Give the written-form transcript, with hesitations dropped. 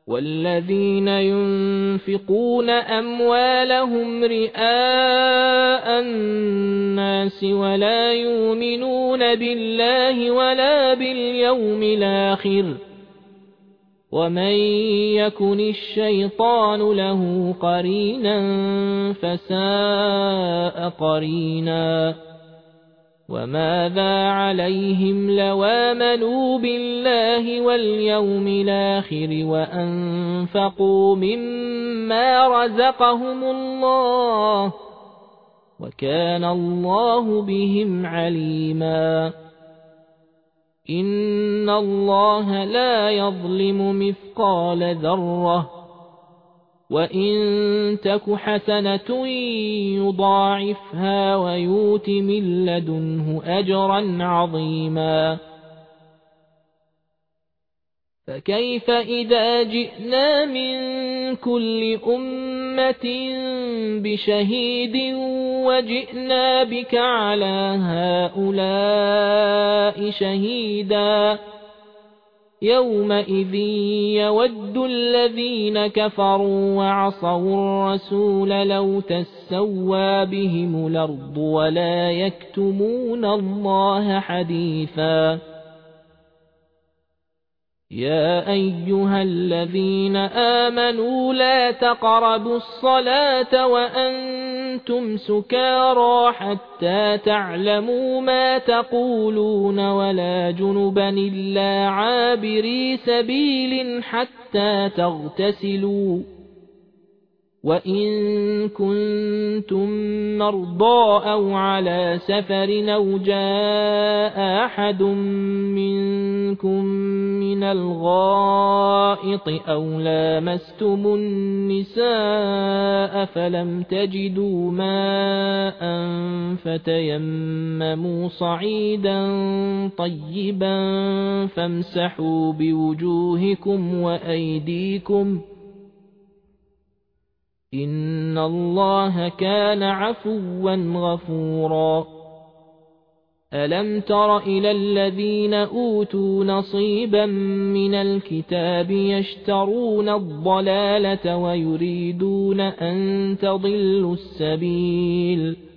والذين ينفقون أموالهم رئاء الناس ولا يؤمنون بالله ولا باليوم الآخر ومن يكن الشيطان له قرينا فساء قرينا وماذا عليهم لو آمنوا بالله واليوم الآخر وأنفقوا مما رزقهم الله وكان الله بهم عليما إن الله لا يظلم مثقال ذرة وإن تك حسنة يضاعفها ويؤت من لدنه أجرا عظيما فكيف إذا جئنا من كل أمة بشهيد وجئنا بك على هؤلاء شهيدا يومئذ يود الذين كفروا وعصوا الرسول لو تسوى بهم الأرض ولا يكتمون الله حديثا يا أيها الذين آمنوا لا تقربوا الصلاة وأنتم سكارى حتى تعلموا ما تقولون ولا جنبا إلا عابري سبيل حتى تغتسلوا وإن كنتم مرضى أو على سفر أو جاء أحد منكم من الغائط أو لامستم النساء فلم تجدوا ماء فتيمموا صعيدا طيبا فامسحوا بوجوهكم وأيديكم إن الله كان عفوا غفورا ألم تر إلى الذين أوتوا نصيبا من الكتاب يشترون الضلالة ويريدون أن تضلوا السبيل